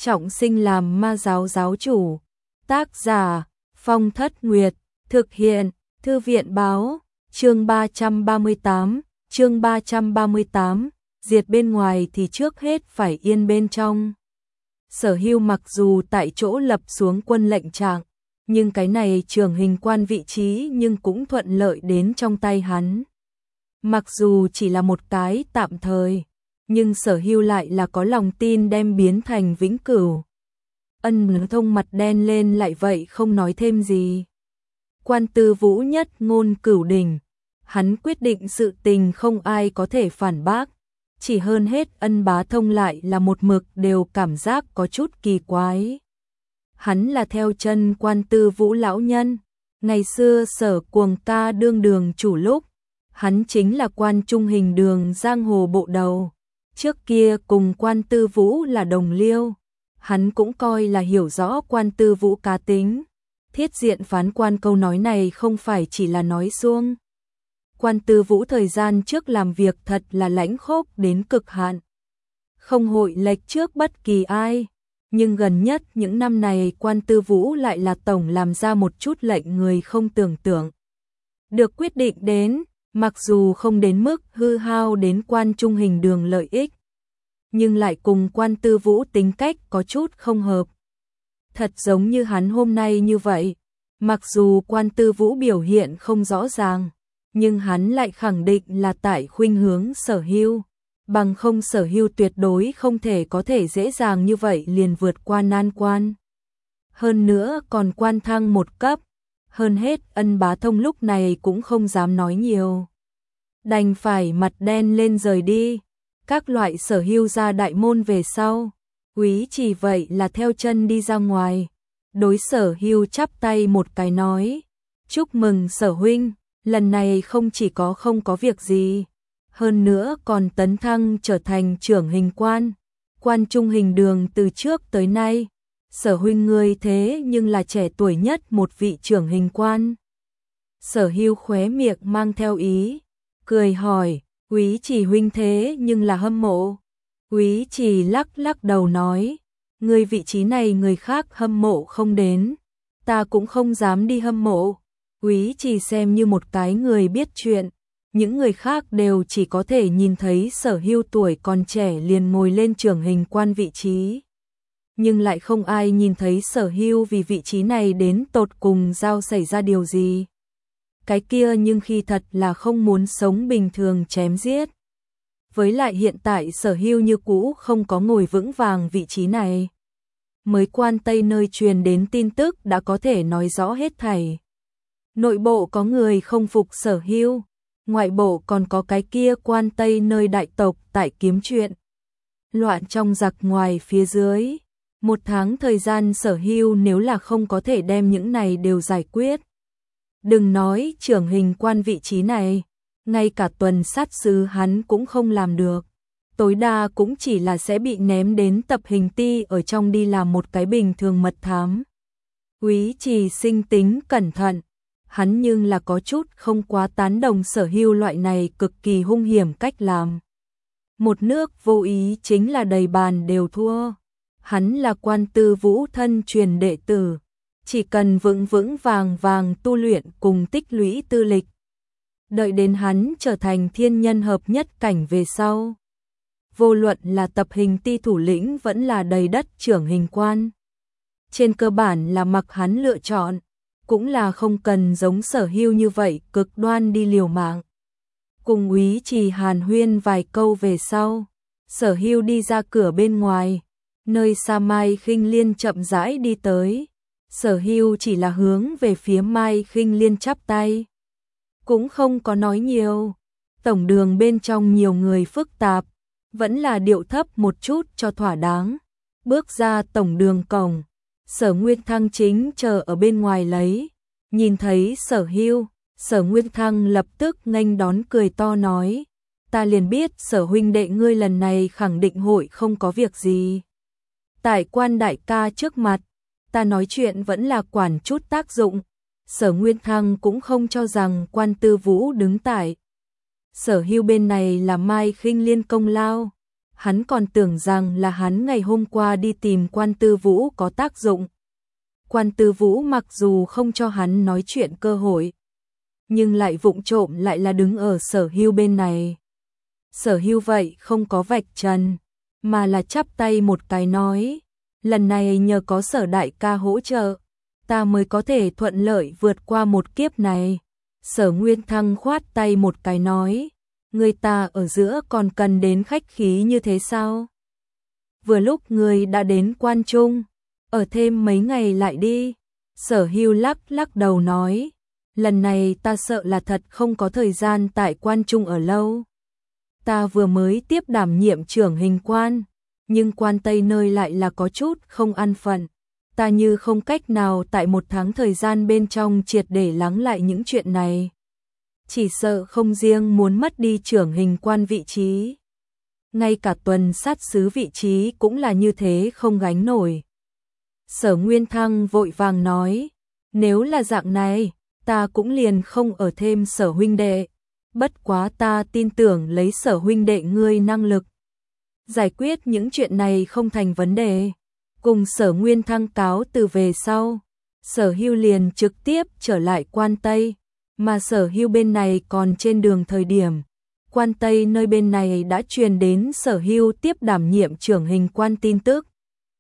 trọng sinh làm ma giáo giáo chủ. Tác giả Phong Thất Nguyệt, thực hiện Thư viện báo, chương 338, diệt bên ngoài thì trước hết phải yên bên trong. Sở Hưu mặc dù tại chỗ lập xuống quân lệnh trạng, nhưng cái này trưởng hình quan vị trí nhưng cũng thuận lợi đến trong tay hắn. Mặc dù chỉ là một cái tạm thời, nhưng Sở Hưu lại là có lòng tin đem biến thành vĩnh cửu. Ân Thông mặt đen lên lại vậy không nói thêm gì. Quan Tư Vũ nhất ngôn cửu đỉnh, hắn quyết định sự tình không ai có thể phản bác, chỉ hơn hết Ân Bá Thông lại là một mực đều cảm giác có chút kỳ quái. Hắn là theo chân Quan Tư Vũ lão nhân, ngày xưa Sở Cuồng ca đương đường chủ lúc, hắn chính là quan trung hình đường giang hồ bộ đầu, trước kia cùng Quan Tư Vũ là đồng liêu, hắn cũng coi là hiểu rõ Quan Tư Vũ cá tính. Thiết diện phán quan câu nói này không phải chỉ là nói suông. Quan Tư Vũ thời gian trước làm việc thật là lãnh khốc đến cực hạn, không hội lệch trước bất kỳ ai, nhưng gần nhất những năm này Quan Tư Vũ lại là tổng làm ra một chút lệnh người không tưởng tượng được quyết định đến, mặc dù không đến mức hư hao đến quan trung hình đường lợi ích, nhưng lại cùng Quan Tư Vũ tính cách có chút không hợp. Thật giống như hắn hôm nay như vậy, mặc dù Quan Tư Vũ biểu hiện không rõ ràng, nhưng hắn lại khẳng định là tại khuynh hướng Sở Hưu, bằng không Sở Hưu tuyệt đối không thể có thể dễ dàng như vậy liền vượt qua nan quan. Hơn nữa còn quan thăng một cấp, hơn hết Ân Bá Thông lúc này cũng không dám nói nhiều. Đành phải mặt đen lên rời đi, các loại Sở Hưu ra đại môn về sau. Úy Chỉ vậy là theo chân đi ra ngoài, đối Sở Hưu chắp tay một cái nói, chúc mừng Sở huynh, lần này không chỉ có không có việc gì, hơn nữa còn tấn thăng trở thành trưởng hình quan, quan trung hình đường từ trước tới nay, Sở huynh ngươi thế nhưng là trẻ tuổi nhất một vị trưởng hình quan. Sở Hưu khóe miệng mang theo ý, cười hỏi, Úy Chỉ huynh thế nhưng là hâm mộ. Úy Chỉ lắc lắc đầu nói, người vị trí này người khác hâm mộ không đến, ta cũng không dám đi hâm mộ. Úy Chỉ xem như một cái người biết chuyện, những người khác đều chỉ có thể nhìn thấy Sở Hưu tuổi còn trẻ liền ngồi lên trưởng hình quan vị trí, nhưng lại không ai nhìn thấy Sở Hưu vì vị trí này đến tột cùng giao xảy ra điều gì. Cái kia nhưng khi thật là không muốn sống bình thường chém giết. Với lại hiện tại Sở Hưu như cũ không có ngồi vững vàng vị trí này. Mới quan Tây nơi truyền đến tin tức đã có thể nói rõ hết thảy. Nội bộ có người không phục Sở Hưu, ngoại bộ còn có cái kia quan Tây nơi đại tộc tại kiếm chuyện. Loạn trong giặc ngoài phía dưới. Một tháng thời gian Sở Hưu nếu là không có thể đem những này đều giải quyết. Đừng nói trưởng hình quan vị trí này, ngay cả tuần sát sứ hắn cũng không làm được. Tối đa cũng chỉ là sẽ bị ném đến tập hình ti ở trong đi làm một cái bình thường mật thám. Úy Chỉ sinh tính cẩn thận, hắn nhưng là có chút không quá tán đồng Sở Hưu loại này cực kỳ hung hiểm cách làm. Một nước vô ý chính là đầy bàn đều thua. Hắn là Quan Tư Vũ thân truyền đệ tử, chỉ cần vững vững vàng vàng tu luyện cùng tích lũy tư lịch. Đợi đến hắn trở thành thiên nhân hợp nhất cảnh về sau. Vô luận là tập hình ti thủ lĩnh vẫn là đầy đất trưởng hình quan. Trên cơ bản là mặc hắn lựa chọn, cũng là không cần giống Sở Hưu như vậy cực đoan đi liều mạng. Cùng Úy Chỉ hàn huyên vài câu về sau, Sở Hưu đi ra cửa bên ngoài, nơi xa Mai Khinh Liên chậm rãi đi tới. Sở Hưu chỉ là hướng về phía Mai Khinh Liên chắp tay, cũng không có nói nhiều. Tổng đường bên trong nhiều người phức tạp, vẫn là điệu thấp một chút cho thỏa đáng. Bước ra tổng đường cổng, Sở Nguyên Thăng chính chờ ở bên ngoài lấy, nhìn thấy Sở Hưu, Sở Nguyên Thăng lập tức nghênh đón cười to nói, ta liền biết Sở huynh đệ ngươi lần này khẳng định hội không có việc gì. Tại Quan đại ca trước mặt, ta nói chuyện vẫn là quản chút tác dụng. Sở Nguyên Thăng cũng không cho rằng Quan Tư Vũ đứng tại Sở Hưu bên này là Mai Khinh Liên công lao. hắn còn tưởng rằng là hắn ngày hôm qua đi tìm Quan Tư Vũ có tác dụng. Quan Tư Vũ mặc dù không cho hắn nói chuyện cơ hội, nhưng lại vụng trộm lại là đứng ở Sở Hưu bên này. Sở Hưu vậy không có vạch trần, mà là chắp tay một cái nói, lần này nhờ có Sở đại ca hỗ trợ, ta mới có thể thuận lợi vượt qua một kiếp này. Sở Nguyên Thăng khoát tay một cái nói, người ta ở giữa còn cần đến khách khí như thế sao? Vừa lúc người đã đến Quan Trung, ở thêm mấy ngày lại đi. Sở Hưu lắc lắc đầu nói, lần này ta sợ là thật không có thời gian tại Quan Trung ở lâu. Ta vừa mới tiếp đảm nhiệm trưởng hình quan, nhưng Quan Tây nơi lại là có chút không an phận. Ta như không cách nào tại một tháng thời gian bên trong triệt để lắng lại những chuyện này. Chỉ sợ không riêng muốn mất đi trưởng hình quan vị trí, ngay cả tuần sát sứ vị trí cũng là như thế không gánh nổi. Sở Nguyên Thăng vội vàng nói, nếu là dạng này, ta cũng liền không ở thêm Sở huynh đệ. Bất quá ta tin tưởng lấy Sở huynh đệ ngươi năng lực, giải quyết những chuyện này không thành vấn đề. Cùng Sở Nguyên Thăng cáo từ về sau, Sở Hưu liền trực tiếp trở lại Quan Tây, mà Sở Hưu bên này còn trên đường thời điểm. Quan Tây nơi bên này đã truyền đến Sở Hưu tiếp đảm nhiệm trưởng hình quan tin tức.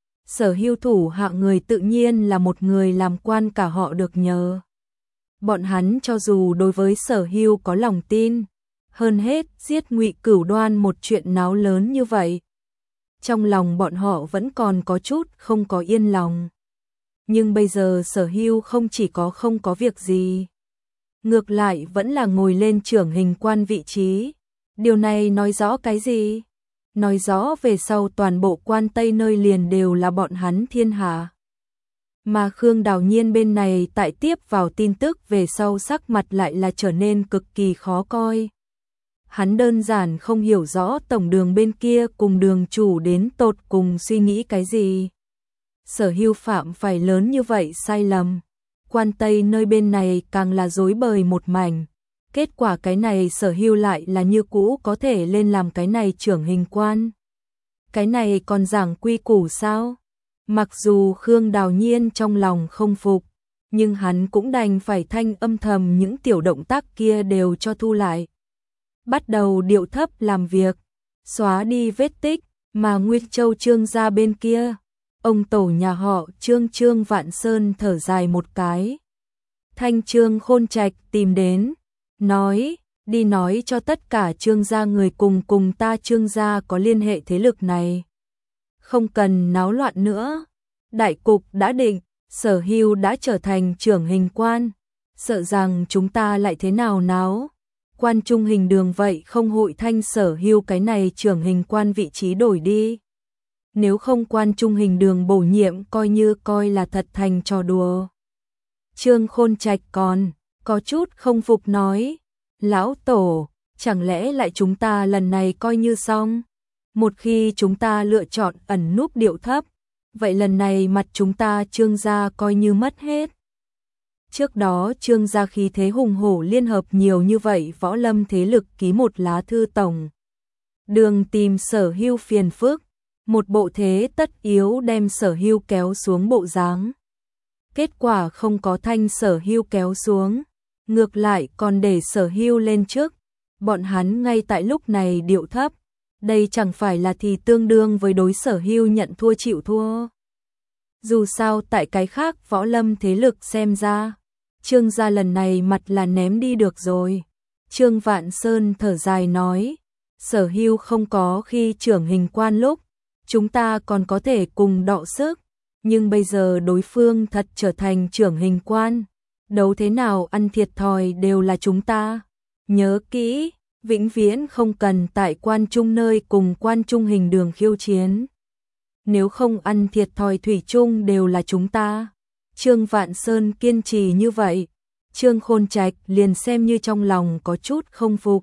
Sở Hưu thủ hạ người tự nhiên là một người làm quan cả họ được nhờ. Bọn hắn cho dù đối với Sở Hưu có lòng tin, hơn hết giết Ngụy Cửu Đoan một chuyện náo lớn như vậy, trong lòng bọn họ vẫn còn có chút không có yên lòng. Nhưng bây giờ Sở Hưu không chỉ có không có việc gì, ngược lại vẫn là ngồi lên trưởng hình quan vị trí. Điều này nói rõ cái gì? Nói rõ về sau toàn bộ Quan Tây nơi liền đều là bọn hắn thiên hạ. Mà Khương Đào Nhiên bên này tại tiếp vào tin tức về sau sắc mặt lại là trở nên cực kỳ khó coi. Hắn đơn giản không hiểu rõ tổng đường bên kia cùng đường chủ đến tột cùng suy nghĩ cái gì. Sở Hưu phạm phải lớn như vậy sai lầm. Quan Tây nơi bên này càng là rối bời một mảnh. Kết quả cái này Sở Hưu lại là như cũ có thể lên làm cái này trưởng hình quan. Cái này còn giảng quy củ sao? Mặc dù Khương Đào Nhiên trong lòng không phục, nhưng hắn cũng đành phải thanh âm thầm những tiểu động tác kia đều cho thu lại. Bắt đầu điệu thấp làm việc, xóa đi vết tích, mà Nguyên Châu Trương gia bên kia, ông tổ nhà họ Trương Vạn Sơn thở dài một cái. Thanh Trương Khôn Trạch tìm đến, nói, đi nói cho tất cả Trương gia người cùng ta Trương gia có liên hệ thế lực này. Không cần náo loạn nữa, đại cục đã định, Sở Hưu đã trở thành trưởng hình quan, sợ rằng chúng ta lại thế nào náo. Quan Trung hình đường vậy không hội thanh Sở Hưu cái này trưởng hình quan vị trí đổi đi. Nếu không Quan Trung hình đường bổ nhiệm coi là thật thành trò đùa. Trương Khôn Trạch còn có chút không phục nói, lão tổ, chẳng lẽ lại chúng ta lần này coi như xong? Một khi chúng ta lựa chọn ẩn núp điệu thấp, vậy lần này mặt chúng ta Trương gia coi như mất hết. Trước đó Trương gia khí thế hùng hổ liên hợp nhiều như vậy võ lâm thế lực ký một lá thư tổng đường tìm Sở Hưu phiền phức, một bộ thế tất yếu đem Sở Hưu kéo xuống bộ dáng. Kết quả không có thanh Sở Hưu kéo xuống, ngược lại còn để Sở Hưu lên trước. Bọn hắn ngay tại lúc này điệu thấp, đây chẳng phải là thì tương đương với đối Sở Hưu nhận thua chịu thua. Dù sao tại cái khác võ lâm thế lực xem ra, Trương gia lần này mặt là ném đi được rồi. Trương Vạn Sơn thở dài nói, Sở Hưu không có khi trưởng hình quan lúc, chúng ta còn có thể cùng đọ sức, nhưng bây giờ đối phương thật trở thành trưởng hình quan, đấu thế nào ăn thiệt thòi đều là chúng ta. Nhớ kỹ, vĩnh viễn không cần tại Quan Trung nơi cùng Quan Trung hình đường khiêu chiến. Nếu không ăn thiệt thòi thủy chung đều là chúng ta. Trương Vạn Sơn kiên trì như vậy, Trương Khôn Trạch liền xem như trong lòng có chút không phục,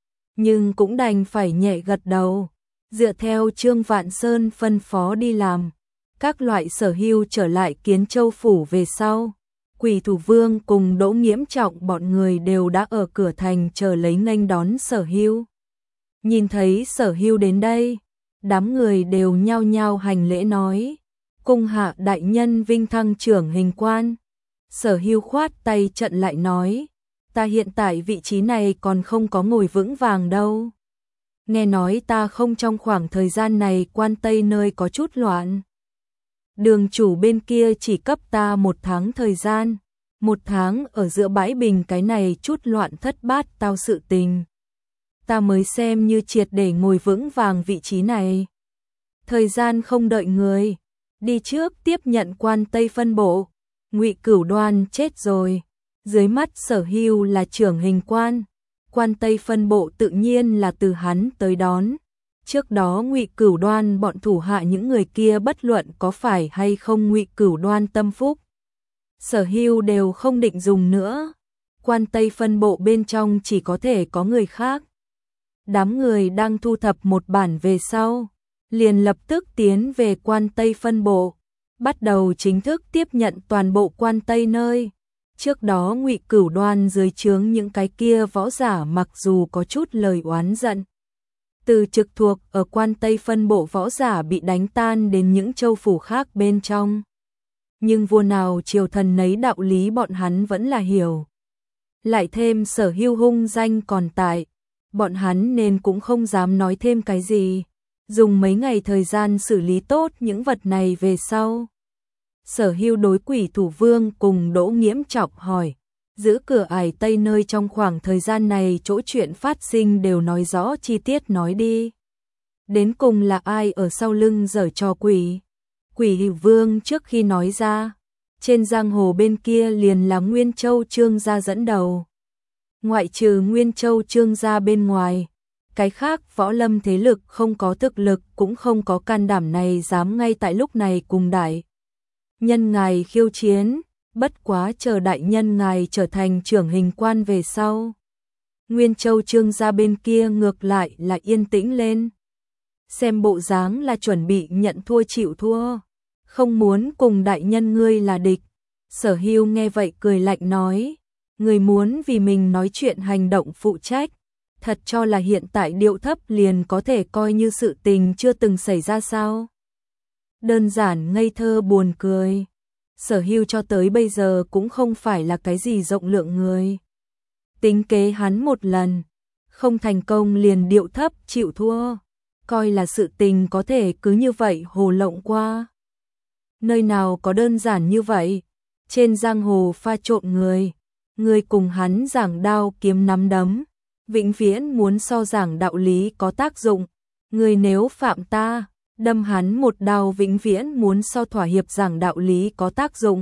nhưng cũng đành phải nhẹ gật đầu, dựa theo Trương Vạn Sơn phân phó đi làm. Các loại Sở Hưu trở lại Kiến Châu phủ về sau, Quỷ Thủ Vương cùng Đỗ Nghiễm Trọng bọn người đều đã ở cửa thành chờ lấy nghênh đón Sở Hưu. Nhìn thấy Sở Hưu đến đây, Đám người đều nhao nhao hành lễ nói, cung hạ đại nhân vinh thăng trưởng hình quan. Sở Hưu khoát tay trận lại nói, ta hiện tại vị trí này còn không có ngồi vững vàng đâu. Nghe nói ta không trong khoảng thời gian này quan Tây nơi có chút loạn. Đường chủ bên kia chỉ cấp ta 1 tháng thời gian, 1 tháng ở giữa bãi bình cái này chút loạn thất bát tao sự tình. Ta mới xem như triệt để ngồi vững vàng vị trí này. Thời gian không đợi người, đi trước tiếp nhận quan Tây phân bộ. Ngụy Cửu Đoan chết rồi, dưới mắt Sở Hưu là trưởng hình quan, quan Tây phân bộ tự nhiên là từ hắn tới đón. Trước đó Ngụy Cửu Đoan bọn thủ hạ những người kia bất luận có phải hay không Ngụy Cửu Đoan tâm phúc, Sở Hưu đều không định dùng nữa. Quan Tây phân bộ bên trong chỉ có thể có người khác. Đám người đang thu thập một bản về sau, liền lập tức tiến về quan Tây phân bộ, bắt đầu chính thức tiếp nhận toàn bộ quan Tây nơi. Trước đó Ngụy Cửu Đoan dưới trướng những cái kia võ giả mặc dù có chút lời oán giận, từ trực thuộc ở quan Tây phân bộ võ giả bị đánh tan đến những châu phủ khác bên trong. Nhưng vua nào triều thần nấy đạo lý bọn hắn vẫn là hiểu. Lại thêm Sở Hưu hung danh còn tại, bọn hắn nên cũng không dám nói thêm cái gì. Dùng mấy ngày thời gian xử lý tốt những vật này về sau. Sở Hưu đối Quỷ Thủ Vương cùng Đỗ Nghiễm Trọng hỏi, giữ cửa ải Tây nơi trong khoảng thời gian này chỗ chuyện phát sinh đều nói rõ chi tiết nói đi. Đến cùng là ai ở sau lưng giở trò quỷ? Quỷ Vương trước khi nói ra, trên giang hồ bên kia liền là Nguyên Châu Trương gia dẫn đầu. Ngoại trừ Nguyên Châu Trương gia bên ngoài, cái khác võ lâm thế lực không có thực lực cũng không có can đảm này dám ngay tại lúc này cùng đại nhân ngài khiêu chiến, bất quá chờ đại nhân ngài trở thành trưởng hình quan về sau. Nguyên Châu Trương gia bên kia ngược lại là yên tĩnh lên. Xem bộ dáng là chuẩn bị nhận thua chịu thua, không muốn cùng đại nhân ngươi là địch. Sở Hưu nghe vậy cười lạnh nói, người muốn vì mình nói chuyện hành động phụ trách, thật cho là hiện tại điệu thấp liền có thể coi như sự tình chưa từng xảy ra sao? Đơn giản ngây thơ buồn cười. Sở Hưu cho tới bây giờ cũng không phải là cái gì rộng lượng người. Tính kế hắn một lần, không thành công liền điệu thấp chịu thua, coi là sự tình có thể cứ như vậy hồ lộng qua. Nơi nào có đơn giản như vậy, trên giang hồ pha trộn người cùng hắn giảng đao kiếm nắm đấm, vĩnh viễn muốn so giảng đạo lý có tác dụng, người nếu phạm ta, đâm hắn một đao vĩnh viễn muốn so thỏa hiệp giảng đạo lý có tác dụng.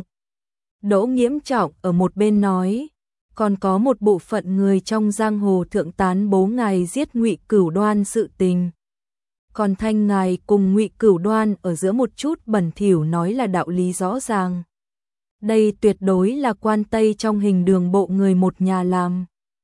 Đỗ Nghiễm Trọng ở một bên nói, còn có một bộ phận người trong giang hồ thượng tán bố ngài giết Ngụy Cửu Đoan sự tình. Còn thanh ngài cùng Ngụy Cửu Đoan ở giữa một chút bẩn thỉu nói là đạo lý rõ ràng. Đây tuyệt đối là quan Tây trong hình đường bộ người một nhà làm.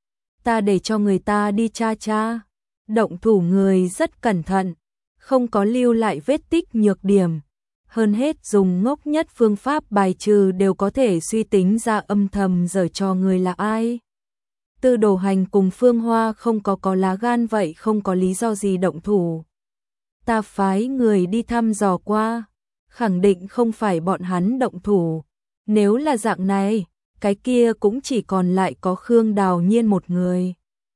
Ta để cho người ta đi tra, động thủ người rất cẩn thận, không có lưu lại vết tích nhược điểm. Hơn hết dùng ngốc nhất phương pháp bài trừ đều có thể suy tính ra âm thầm giở trò người là ai. Tư Đồ Hành cùng Phương Hoa không có lá gan vậy không có lý do gì động thủ. Ta phái người đi thăm dò qua, khẳng định không phải bọn hắn động thủ. Nếu là dạng này, cái kia cũng chỉ còn lại có Khương Đào Nhiên một người.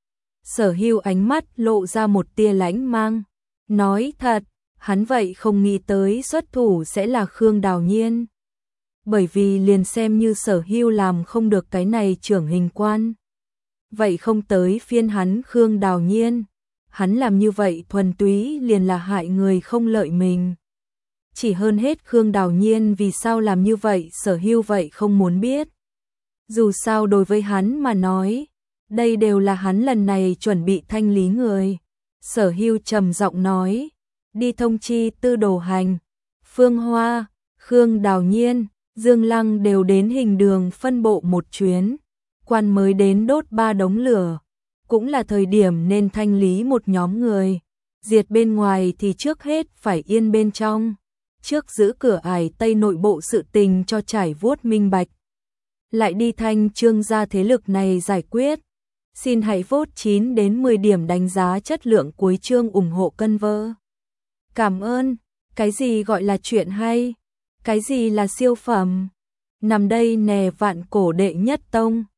Sở Hưu ánh mắt lộ ra một tia lãnh mang, nói thật, hắn vậy không nghĩ tới xuất thủ sẽ là Khương Đào Nhiên. Bởi vì liền xem như Sở Hưu làm không được cái này trưởng hình quan, vậy không tới phiên hắn Khương Đào Nhiên. Hắn làm như vậy thuần túy liền là hại người không lợi mình. Chỉ hơn hết Khương Đào Nhiên vì sao làm như vậy Sở Hưu vậy không muốn biết. Dù sao đối với hắn mà nói, đây đều là hắn lần này chuẩn bị thanh lý người. Sở Hưu trầm giọng nói, đi thông chi Tư Đồ Hành, Phương Hoa, Khương Đào Nhiên, Dương Lăng đều đến hình đường phân bộ một chuyến. Quan mới đến đốt 3 đống lửa, cũng là thời điểm nên thanh lý một nhóm người. Diệt bên ngoài thì trước hết phải yên bên trong. Trước giữ cửa ải Tây nội bộ sự tình cho trải vuốt minh bạch. Lại đi thanh Trương gia thế lực này giải quyết. Xin hãy vote 9 đến 10 điểm đánh giá chất lượng cuối chương ủng hộ cân vơ. Cảm ơn, cái gì gọi là chuyện hay? Cái gì là siêu phẩm? Nằm đây nè vạn cổ đệ nhất tông.